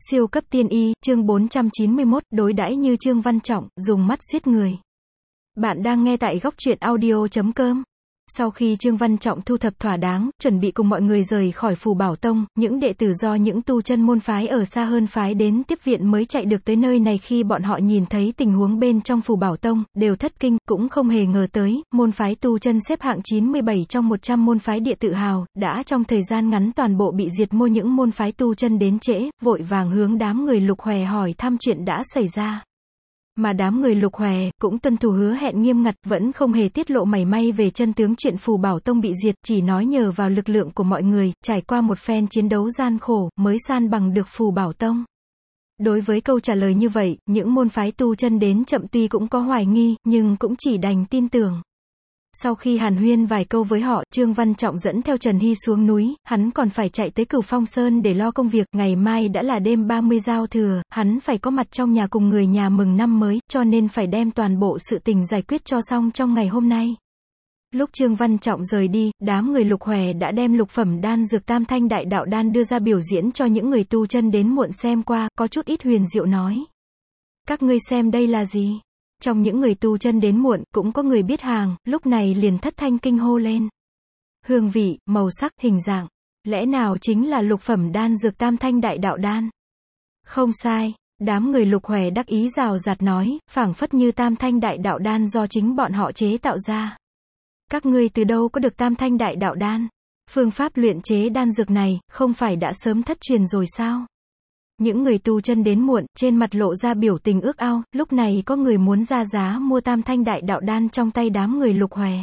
Siêu cấp tiên y, chương 491, đối đãi như Trương Văn Trọng, dùng mắt giết người. Bạn đang nghe tại góc truyện audio.com. Sau khi Trương Văn Trọng thu thập thỏa đáng, chuẩn bị cùng mọi người rời khỏi Phù Bảo Tông, những đệ tử do những tu chân môn phái ở xa hơn phái đến tiếp viện mới chạy được tới nơi này. Khi bọn họ nhìn thấy tình huống bên trong Phù Bảo Tông, đều thất kinh, cũng không hề ngờ tới, môn phái tu chân xếp hạng 97 trong 100 môn phái địa tự hào, đã trong thời gian ngắn toàn bộ bị diệt mô. Những môn phái tu chân đến trễ, vội vàng hướng đám người Lục Hòe hỏi thăm chuyện đã xảy ra. Mà đám người Lục Hòe cũng tuân thủ hứa hẹn nghiêm ngặt, vẫn không hề tiết lộ mảy may về chân tướng chuyện Phù Bảo Tông bị diệt, chỉ nói nhờ vào lực lượng của mọi người, trải qua một phen chiến đấu gian khổ, mới san bằng được Phù Bảo Tông. Đối với câu trả lời như vậy, những môn phái tu chân đến chậm tuy cũng có hoài nghi, nhưng cũng chỉ đành tin tưởng. Sau khi hàn huyên vài câu với họ, Trương Văn Trọng dẫn theo Trần Hy xuống núi, hắn còn phải chạy tới Cửu Phong Sơn để lo công việc, ngày mai đã là đêm 30 giao thừa, hắn phải có mặt trong nhà cùng người nhà mừng năm mới, cho nên phải đem toàn bộ sự tình giải quyết cho xong trong ngày hôm nay. Lúc Trương Văn Trọng rời đi, đám người Lục Hòe đã đem lục phẩm đan dược Tam Thanh Đại Đạo Đan đưa ra biểu diễn cho những người tu chân đến muộn xem qua, có chút ít huyền diệu nói: các ngươi xem đây là gì? Trong những người tu chân đến muộn, cũng có người biết hàng, lúc này liền thất thanh kinh hô lên. Hương vị, màu sắc, hình dạng, lẽ nào chính là lục phẩm đan dược Tam Thanh Đại Đạo Đan? Không sai, đám người Lục Hòe đắc ý rào rạt nói, phảng phất như Tam Thanh Đại Đạo Đan do chính bọn họ chế tạo ra. Các ngươi từ đâu có được Tam Thanh Đại Đạo Đan? Phương pháp luyện chế đan dược này, không phải đã sớm thất truyền rồi sao? Những người tu chân đến muộn, trên mặt lộ ra biểu tình ước ao, lúc này có người muốn ra giá mua Tam Thanh Đại Đạo Đan trong tay đám người Lục Hòe.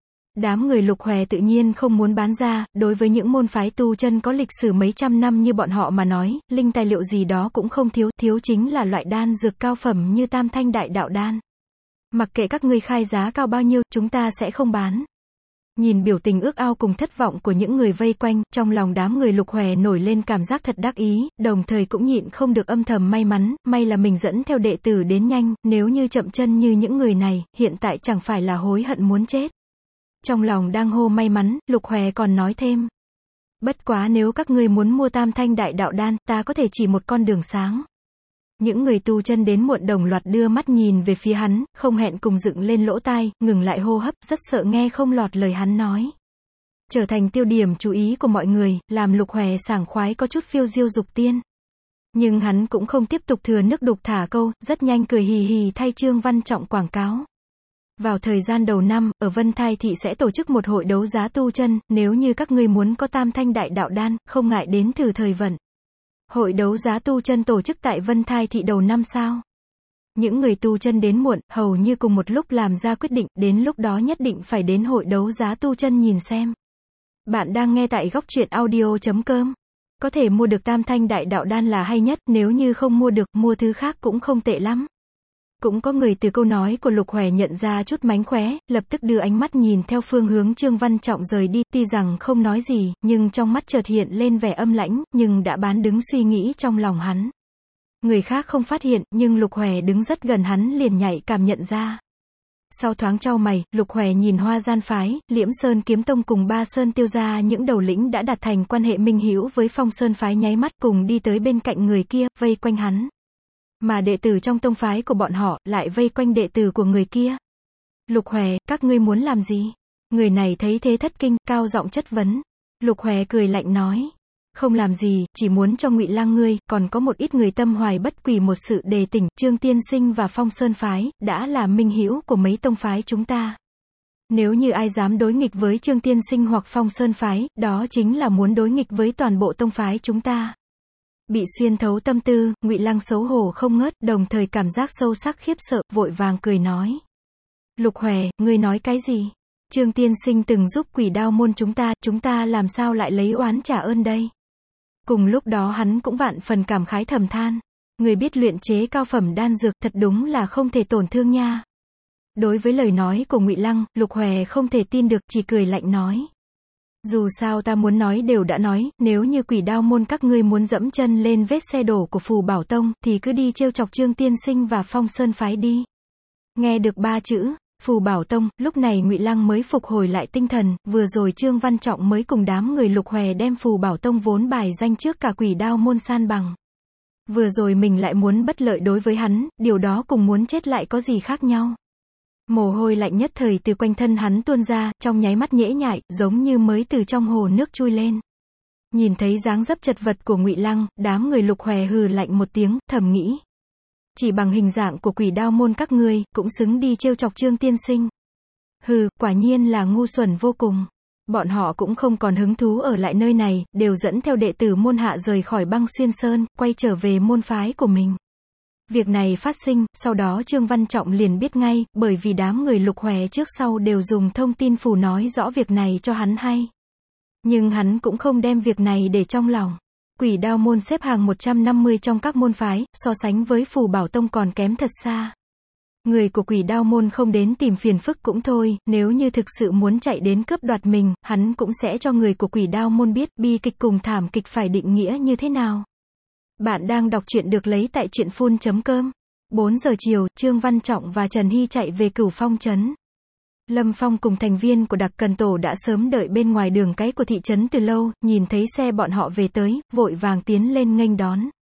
Đám người Lục Hòe tự nhiên không muốn bán ra, đối với những môn phái tu chân có lịch sử mấy trăm năm như bọn họ mà nói, linh tài liệu gì đó cũng không thiếu, thiếu chính là loại đan dược cao phẩm như Tam Thanh Đại Đạo Đan. Mặc kệ các ngươi khai giá cao bao nhiêu, chúng ta sẽ không bán. Nhìn biểu tình ước ao cùng thất vọng của những người vây quanh, trong lòng đám người Lục Hòe nổi lên cảm giác thật đắc ý, đồng thời cũng nhịn không được âm thầm may mắn, may là mình dẫn theo đệ tử đến nhanh, nếu như chậm chân như những người này, hiện tại chẳng phải là hối hận muốn chết. Trong lòng đang hô may mắn, Lục Hòe còn nói thêm: bất quá nếu các ngươi muốn mua Tam Thanh Đại Đạo Đan, ta có thể chỉ một con đường sáng. Những người tu chân đến muộn đồng loạt đưa mắt nhìn về phía hắn, không hẹn cùng dựng lên lỗ tai, ngừng lại hô hấp, rất sợ nghe không lọt lời hắn nói. Trở thành tiêu điểm chú ý của mọi người, làm Lục Hòe sảng khoái có chút phiêu diêu dục tiên. Nhưng hắn cũng không tiếp tục thừa nước đục thả câu, rất nhanh cười hì hì thay Trương Văn Trọng quảng cáo. Vào thời gian đầu năm, ở Vân Thai Thị sẽ tổ chức một hội đấu giá tu chân, nếu như các ngươi muốn có Tam Thanh Đại Đạo Đan, không ngại đến thử thời vận. Hội đấu giá tu chân tổ chức tại Vân Thai Thị đầu năm sao? Những người tu chân đến muộn, hầu như cùng một lúc làm ra quyết định, đến lúc đó nhất định phải đến hội đấu giá tu chân nhìn xem. Bạn đang nghe tại góc truyện audio.com. Có thể mua được Tam Thanh Đại Đạo Đan là hay nhất, nếu như không mua được, mua thứ khác cũng không tệ lắm. Cũng có người từ câu nói của Lục Hòe nhận ra chút mánh khóe, lập tức đưa ánh mắt nhìn theo phương hướng Trương Văn Trọng rời đi, tuy rằng không nói gì, nhưng trong mắt chợt hiện lên vẻ âm lãnh, nhưng đã bán đứng suy nghĩ trong lòng hắn. Người khác không phát hiện, nhưng Lục Hòe đứng rất gần hắn liền nhạy cảm nhận ra. Sau thoáng chau mày, Lục Hòe nhìn Hoa Gian Phái, Liễm Sơn Kiếm Tông cùng Ba Sơn Tiêu gia những đầu lĩnh đã đạt thành quan hệ minh hữu với Phong Sơn Phái nháy mắt cùng đi tới bên cạnh người kia, vây quanh hắn. Mà đệ tử trong tông phái của bọn họ, lại vây quanh đệ tử của người kia. Lục Hòe, các ngươi muốn làm gì? Người này thấy thế thất kinh, cao giọng chất vấn. Lục Hòe cười lạnh nói: không làm gì, chỉ muốn cho Ngụy Lăng ngươi, còn có một ít người tâm hoài bất quỳ một sự đề tỉnh, Trương Tiên Sinh và Phong Sơn Phái, đã là minh hữu của mấy tông phái chúng ta. Nếu như ai dám đối nghịch với Trương Tiên Sinh hoặc Phong Sơn Phái, đó chính là muốn đối nghịch với toàn bộ tông phái chúng ta. Bị xuyên thấu tâm tư, Ngụy Lăng xấu hổ không ngớt, đồng thời cảm giác sâu sắc khiếp sợ, vội vàng cười nói: Lục Hòe, ngươi nói cái gì? Trương Tiên Sinh từng giúp Quỷ Đao môn chúng ta làm sao lại lấy oán trả ơn đây? Cùng lúc đó hắn cũng vạn phần cảm khái thầm than, người biết luyện chế cao phẩm đan dược thật đúng là không thể tổn thương nha. Đối với lời nói của Ngụy Lăng, Lục Hòe không thể tin được, chỉ cười lạnh nói: dù sao ta muốn nói đều đã nói, nếu như Quỷ Đao môn các ngươi muốn dẫm chân lên vết xe đổ của Phù Bảo Tông, thì cứ đi trêu chọc Trương Tiên Sinh và Phong Sơn Phái đi. Nghe được ba chữ Phù Bảo Tông, lúc này Ngụy Lăng mới phục hồi lại tinh thần, vừa rồi Trương Văn Trọng mới cùng đám người Lục Hòe đem Phù Bảo Tông vốn bài danh trước cả Quỷ Đao môn san bằng. Vừa rồi mình lại muốn bất lợi đối với hắn, điều đó cùng muốn chết lại có gì khác nhau. Mồ hôi lạnh nhất thời từ quanh thân hắn tuôn ra, trong nháy mắt nhễ nhại, giống như mới từ trong hồ nước chui lên. Nhìn thấy dáng dấp chật vật của Ngụy Lăng, đám người Lục Hòe hừ lạnh một tiếng, thầm nghĩ. Chỉ bằng hình dạng của Quỷ Đao môn các ngươi, cũng xứng đi trêu chọc Trương tiên sinh. Hừ, quả nhiên là ngu xuẩn vô cùng. Bọn họ cũng không còn hứng thú ở lại nơi này, đều dẫn theo đệ tử môn hạ rời khỏi Băng Xuyên Sơn, quay trở về môn phái của mình. Việc này phát sinh, sau đó Trương Văn Trọng liền biết ngay, bởi vì đám người Lục Hòe trước sau đều dùng thông tin phù nói rõ việc này cho hắn hay. Nhưng hắn cũng không đem việc này để trong lòng. Quỷ Đao môn xếp hàng 150 trong các môn phái, so sánh với Phù Bảo Tông còn kém thật xa. Người của Quỷ Đao môn không đến tìm phiền phức cũng thôi, nếu như thực sự muốn chạy đến cướp đoạt mình, hắn cũng sẽ cho người của Quỷ Đao môn biết bi kịch cùng thảm kịch phải định nghĩa như thế nào. Bạn đang đọc truyện được lấy tại truyện.com. 4 giờ chiều, Trương Văn Trọng và Trần Hy chạy về Cửu Phong trấn. Lâm Phong cùng thành viên của Đặc Cần Tổ đã sớm đợi bên ngoài đường cái của thị trấn từ lâu, nhìn thấy xe bọn họ về tới, vội vàng tiến lên nghênh đón.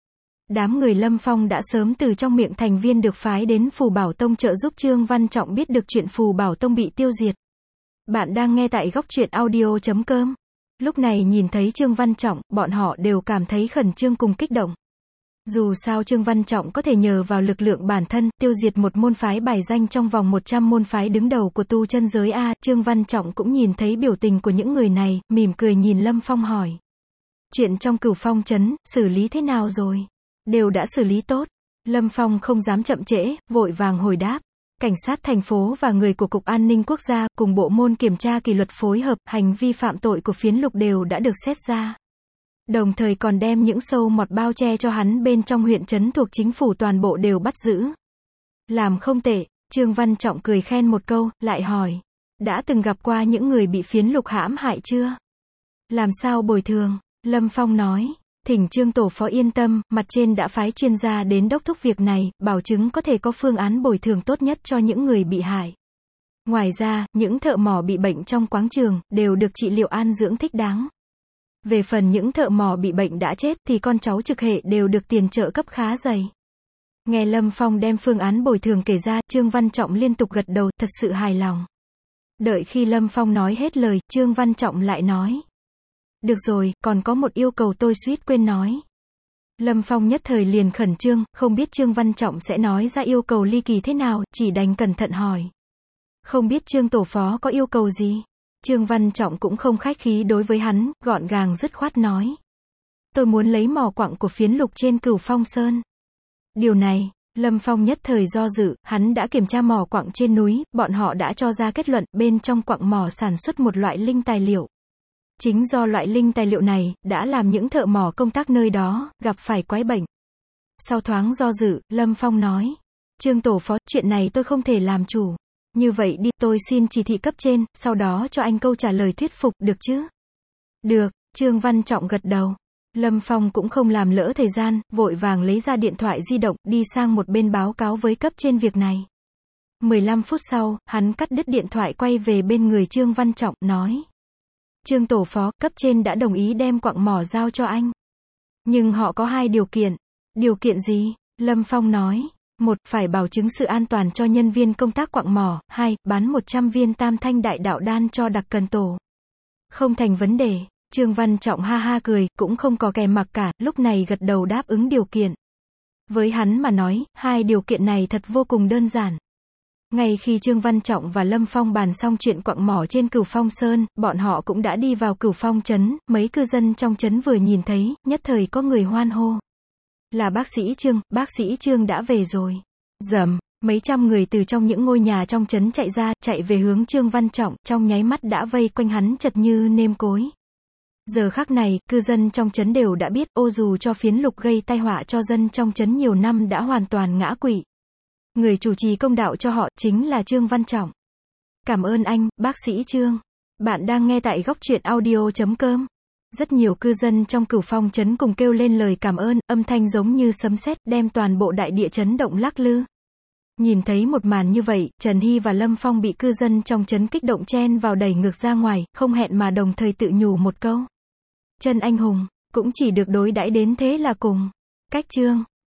Đám người Lâm Phong đã sớm từ trong miệng thành viên được phái đến Phù Bảo Tông trợ giúp Trương Văn Trọng biết được chuyện Phù Bảo Tông bị tiêu diệt. Bạn đang nghe tại góc truyện audio.com. Lúc này nhìn thấy Trương Văn Trọng, bọn họ đều cảm thấy khẩn trương cùng kích động. Dù sao Trương Văn Trọng có thể nhờ vào lực lượng bản thân, tiêu diệt một môn phái bài danh trong vòng 100 môn phái đứng đầu của tu chân giới A. Trương Văn Trọng cũng nhìn thấy biểu tình của những người này, mỉm cười nhìn Lâm Phong hỏi. Chuyện trong Cửu Phong trấn, xử lý thế nào rồi? Đều đã xử lý tốt. Lâm Phong không dám chậm trễ, vội vàng hồi đáp. Cảnh sát thành phố và người của Cục An ninh Quốc gia, cùng bộ môn kiểm tra kỷ luật phối hợp, hành vi phạm tội của Phiến Lục đều đã được xét ra. Đồng thời còn đem những sâu mọt bao che cho hắn bên trong huyện trấn thuộc chính phủ toàn bộ đều bắt giữ. Làm không tệ, Trương Văn Trọng cười khen một câu, lại hỏi. Đã từng gặp qua những người bị Phiến Lục hãm hại chưa? Làm sao bồi thường? Lâm Phong nói. Thỉnh Trương tổ phó yên tâm, mặt trên đã phái chuyên gia đến đốc thúc việc này, bảo chứng có thể có phương án bồi thường tốt nhất cho những người bị hại. Ngoài ra, những thợ mỏ bị bệnh trong quáng trường, đều được trị liệu an dưỡng thích đáng. Về phần những thợ mỏ bị bệnh đã chết thì con cháu trực hệ đều được tiền trợ cấp khá dày. Nghe Lâm Phong đem phương án bồi thường kể ra, Trương Văn Trọng liên tục gật đầu, thật sự hài lòng. Đợi khi Lâm Phong nói hết lời, Trương Văn Trọng lại nói. Được rồi, còn có một yêu cầu tôi suýt quên nói. Lâm Phong nhất thời liền khẩn trương, không biết Trương Văn Trọng sẽ nói ra yêu cầu ly kỳ thế nào, chỉ đành cẩn thận hỏi. Không biết Trương tổ phó có yêu cầu gì? Trương Văn Trọng cũng không khách khí đối với hắn, gọn gàng dứt khoát nói. Tôi muốn lấy mỏ quặng của Phiến Lục trên Cửu Phong Sơn. Điều này, Lâm Phong nhất thời do dự, hắn đã kiểm tra mỏ quặng trên núi, bọn họ đã cho ra kết luận, bên trong quặng mỏ sản xuất một loại linh tài liệu. Chính do loại linh tài liệu này, đã làm những thợ mỏ công tác nơi đó, gặp phải quái bệnh. Sau thoáng do dự, Lâm Phong nói. Trương tổ phó, chuyện này tôi không thể làm chủ. Như vậy đi, tôi xin chỉ thị cấp trên, sau đó cho anh câu trả lời thuyết phục, được chứ? Được, Trương Văn Trọng gật đầu. Lâm Phong cũng không làm lỡ thời gian, vội vàng lấy ra điện thoại di động, đi sang một bên báo cáo với cấp trên việc này. 15 phút sau, hắn cắt đứt điện thoại quay về bên người Trương Văn Trọng, nói. Trương tổ phó, cấp trên đã đồng ý đem quặng mỏ giao cho anh. Nhưng họ có 2 điều kiện. Điều kiện gì? Lâm Phong nói. 1. Phải bảo chứng sự an toàn cho nhân viên công tác quặng mỏ. 2. Bán 100 viên tam thanh đại đạo đan cho Đặc Cần Tổ. Không thành vấn đề. Trương Văn Trọng ha ha cười, cũng không có kèm mặc cả, lúc này gật đầu đáp ứng điều kiện. Với hắn mà nói, 2 điều kiện này thật vô cùng đơn giản. Ngay khi Trương Văn Trọng và Lâm Phong bàn xong chuyện quặng mỏ trên Cửu Phong Sơn, bọn họ cũng đã đi vào Cửu Phong trấn, mấy cư dân trong trấn vừa nhìn thấy, nhất thời có người hoan hô. Là bác sĩ Trương đã về rồi. Rầm, mấy trăm người từ trong những ngôi nhà trong trấn chạy ra, chạy về hướng Trương Văn Trọng, trong nháy mắt đã vây quanh hắn chật như nêm cối. Giờ khắc này, cư dân trong trấn đều đã biết, ô dù cho Phiến Lục gây tai họa cho dân trong trấn nhiều năm đã hoàn toàn ngã quỵ. Người chủ trì công đạo cho họ, chính là Trương Văn Trọng. Cảm ơn anh, bác sĩ Trương. Bạn đang nghe tại góc truyện audio.com. Rất nhiều cư dân trong Cửu Phong trấn cùng kêu lên lời cảm ơn, âm thanh giống như sấm sét, đem toàn bộ đại địa chấn động lắc lư. Nhìn thấy một màn như vậy, Trần Hy và Lâm Phong bị cư dân trong trấn kích động chen vào đẩy ngược ra ngoài, không hẹn mà đồng thời tự nhủ một câu. Chân anh hùng, cũng chỉ được đối đãi đến thế là cùng. Cách chương